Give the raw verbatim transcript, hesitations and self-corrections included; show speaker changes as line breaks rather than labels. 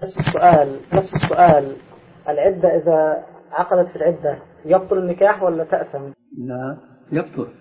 نفس السؤال نفس السؤال العدة إذا عقدت في العدة يبطل النكاح ولا تأثم؟
لا يبطل.